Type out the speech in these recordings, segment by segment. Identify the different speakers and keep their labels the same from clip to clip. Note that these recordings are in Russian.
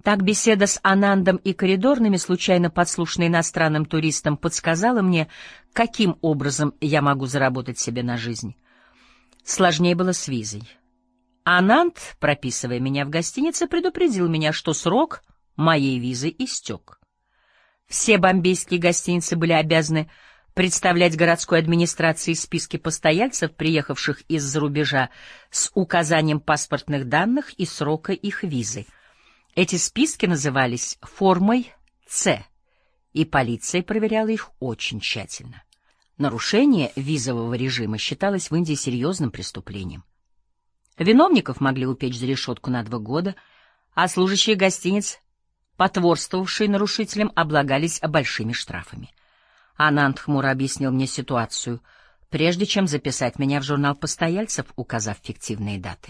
Speaker 1: Так беседа с Анандом и коридорными, случайно подслушанной иностранным туристом, подсказала мне, каким образом я могу заработать себе на жизнь. Сложнее было с визой. Ананд, прописывая меня в гостинице, предупредил меня, что срок моей визы истек. Все бомбейские гостиницы были обязаны представлять городской администрации списки постояльцев, приехавших из-за рубежа, с указанием паспортных данных и срока их визы. Эти списки назывались формой С, и полиция проверяла их очень тщательно. Нарушение визового режима считалось в Индии серьезным преступлением. Виновников могли упечь за решетку на 2 года, а служащие гостиниц, потворствовавшие нарушителям, облагались большими штрафами. Ананд хмуро объяснил мне ситуацию, прежде чем записать меня в журнал постояльцев, указав фиктивные даты.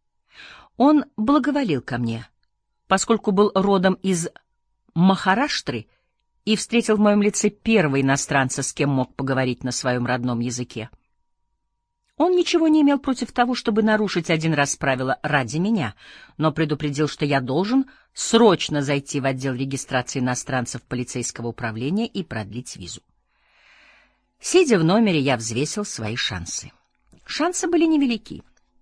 Speaker 1: Он благоволил ко мне, поскольку был родом из Махараштры и встретил в моем лице первого иностранца, с кем мог поговорить на своем родном языке. Он ничего не имел против того, чтобы нарушить один раз правила ради меня, но предупредил, что я должен срочно зайти в отдел регистрации иностранцев полицейского управления и продлить визу. Сидя в номере, я взвесил свои шансы. Шансы были невелики.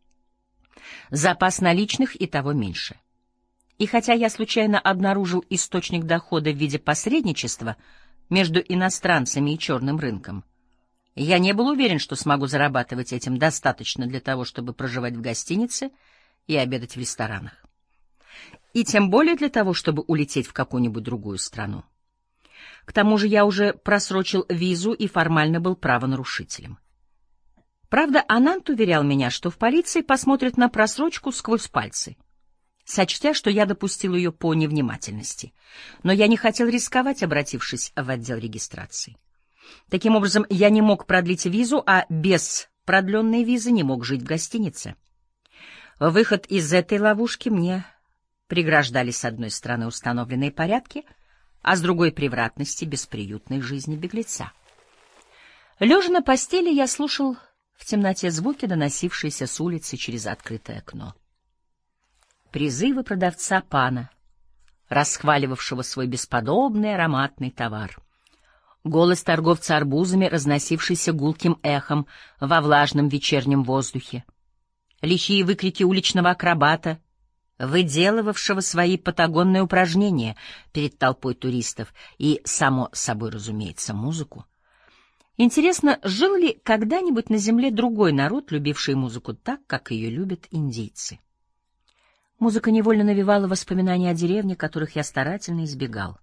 Speaker 1: Запас наличных и того меньше. И хотя я случайно обнаружил источник дохода в виде посредничества между иностранцами и черным рынком, я не был уверен, что смогу зарабатывать этим достаточно для того, чтобы проживать в гостинице и обедать в ресторанах. И тем более для того, чтобы улететь в какую-нибудь другую страну. К тому же я уже просрочил визу и формально был правонарушителем. Правда, Ананд уверял меня, что в полиции посмотрят на просрочку сквозь пальцы, сочтя, что я допустил ее по невнимательности. Но я не хотел рисковать, обратившись в отдел регистрации. Таким образом, я не мог продлить визу, а без продленной визы не мог жить в гостинице. Выход из этой ловушки мне преграждали с одной стороны установленные порядки, а с другой — превратности бесприютной жизни беглеца. Лежа на постели, я слушал в темноте звуки, доносившиеся с улицы через открытое окно. Призывы продавца пана, расхваливавшего свой бесподобный ароматный товар. Голос торговца арбузами, разносившийся гулким эхом во влажном вечернем воздухе. Лихие выкрики уличного акробата, выделывавшего свои патагонные упражнения перед толпой туристов, и, само собой разумеется, музыку. Интересно, жил ли когда-нибудь на земле другой народ, любивший музыку так, как ее любят индийцы? Музыка невольно навевала воспоминания о деревне, которых я старательно избегал.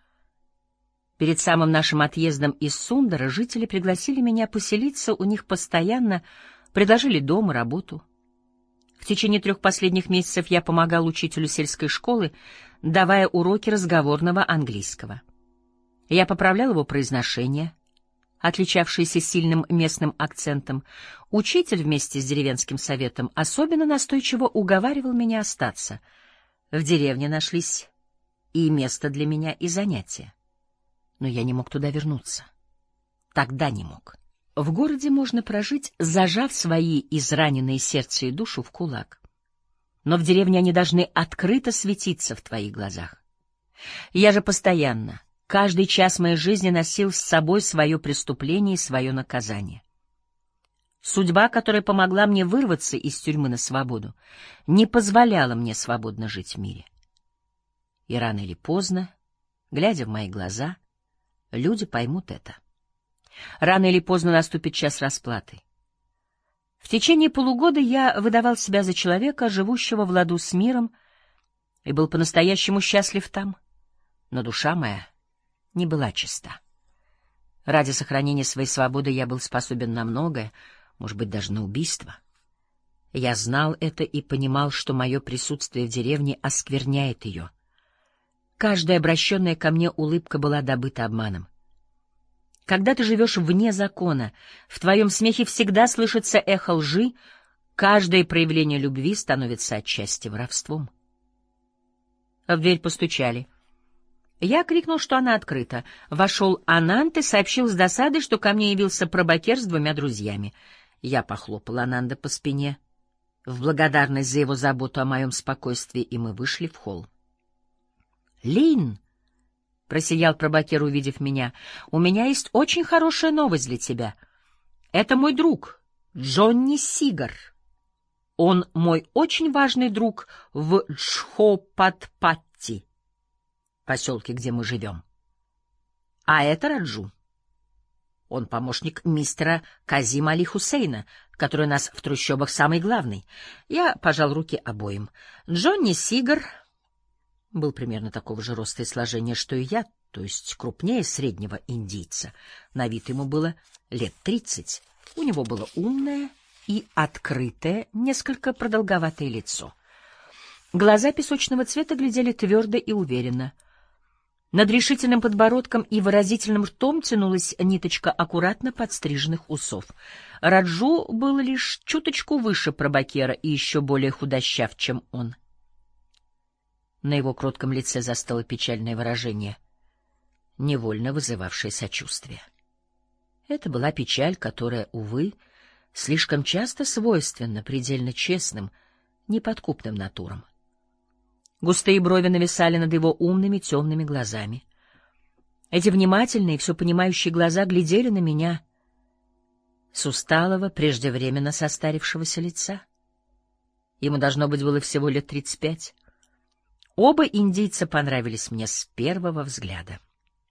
Speaker 1: Перед самым нашим отъездом из Сундара жители пригласили меня поселиться у них постоянно, предложили дом и работу. В течение 3 последних месяцев я помогал учителю сельской школы, давая уроки разговорного английского. Я поправлял его произношение, отличавшееся сильным местным акцентом. Учитель вместе с деревенским советом особенно настойчиво уговаривал меня остаться. В деревне нашлись и место для меня, и занятия. Но я не мог туда вернуться. Тогда не мог. В городе можно прожить, зажав свои израненные сердце и душу в кулак. Но в деревне они должны открыто светиться в твоих глазах. Я же постоянно, каждый час моей жизни носил с собой свое преступление и свое наказание. Судьба, которая помогла мне вырваться из тюрьмы на свободу, не позволяла мне свободно жить в мире. И рано или поздно, глядя в мои глаза, люди поймут это. Рано или поздно наступит час расплаты. В течение полугода я выдавал себя за человека, живущего в ладу с миром, и был по-настоящему счастлив там. Но душа моя не была чиста. Ради сохранения своей свободы я был способен на многое, может быть, даже на убийство. Я знал это и понимал, что мое присутствие в деревне оскверняет ее. Каждая обращенная ко мне улыбка была добыта обманом. Когда ты живешь вне закона, в твоем смехе всегда слышится эхо лжи, каждое проявление любви становится отчасти воровством. В дверь постучали. Я крикнул, что она открыта. Вошел Ананд и сообщил с досадой, что ко мне явился пробакер с 2 друзьями. Я похлопал Ананда по спине в благодарность за его заботу о моем спокойствии, и мы вышли в холл. Лин! — просиял Пробакер, увидев меня. — У меня есть очень хорошая новость для тебя. Это мой друг, Джонни Сигар. Он мой очень важный друг в Джхопатпатти, поселке, где мы живем. А это Раджу. Он помощник мистера Казима Али Хусейна, который у нас в трущобах самый главный. Я пожал руки обоим. Джонни Сигар был примерно такого же роста и сложения, что и я, то есть крупнее среднего индийца. На вид ему было лет 30. У него было умное и открытое, несколько продолговатое лицо. Глаза песочного цвета глядели твердо и уверенно. Над решительным подбородком и выразительным ртом тянулась ниточка аккуратно подстриженных усов. Раджу был лишь чуточку выше Пробакера и еще более худощав, чем он. На его кротком лице застыло печальное выражение, невольно вызывавшее сочувствие. Это была печаль, которая, увы, слишком часто свойственна предельно честным, неподкупным натурам. Густые брови нависали над его умными темными глазами. Эти внимательные, все понимающие глаза глядели на меня с усталого, преждевременно состарившегося лица. Ему, должно быть, было всего лет 35. Оба индийца понравились мне с первого взгляда.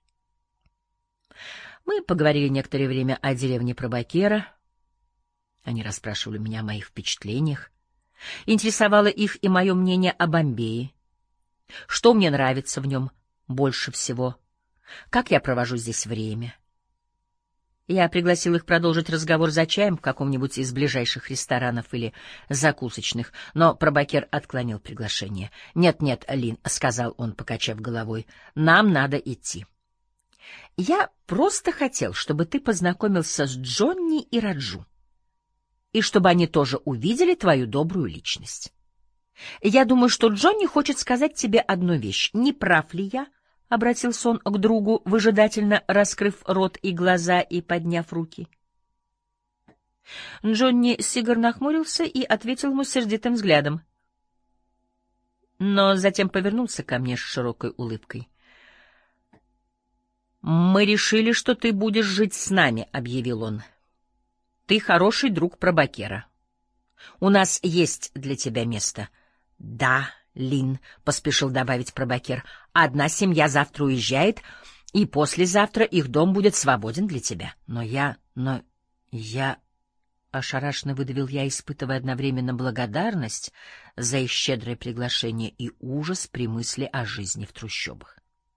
Speaker 1: Мы поговорили некоторое время о деревне Пробакера. Они расспрашивали меня о моих впечатлениях. Интересовало их и мое мнение о Бомбее. Что мне нравится в нем больше всего? Как я провожу здесь время? Я пригласил их продолжить разговор за чаем в каком-нибудь из ближайших ресторанов или закусочных, но Пробакер отклонил приглашение. «Нет-нет, Лин», — сказал он, покачав головой, — «нам надо идти. Я просто хотел, чтобы ты познакомился с Джонни и Раджу, и чтобы они тоже увидели твою добрую личность. Я думаю, что Джонни хочет сказать тебе одну вещь. Не прав ли я?» — обратился он к другу, выжидательно раскрыв рот и глаза и подняв руки. Джонни Сигар нахмурился и ответил ему сердитым взглядом, но затем повернулся ко мне с широкой улыбкой. «Мы решили, что ты будешь жить с нами», — объявил он. «Ты хороший друг Пробакера. У нас есть для тебя место». «Да, Лин», — поспешил добавить Пробакер, — «одна семья завтра уезжает, и послезавтра их дом будет свободен для тебя. Но я... — ошарашенно выдавил я, испытывая одновременно благодарность за их щедрое приглашение и ужас при мысли о жизни в трущобах.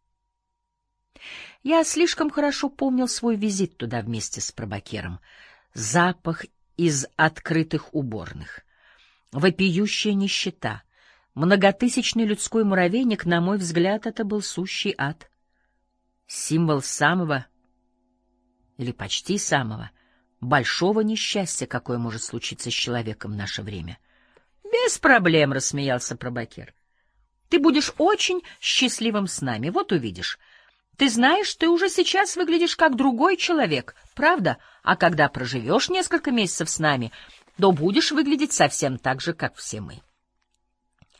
Speaker 1: Я слишком хорошо помнил свой визит туда вместе с Пробакером. Запах из открытых уборных, вопиющая нищета, многотысячный людской муравейник, на мой взгляд, это был сущий ад. Символ самого, или почти самого, большого несчастья, какое может случиться с человеком в наше время. — Без проблем, — рассмеялся Пробакер. — Ты будешь очень счастливым с нами, вот увидишь. Ты знаешь, ты уже сейчас выглядишь как другой человек, правда? А когда проживешь несколько месяцев с нами, то будешь выглядеть совсем так же, как все мы.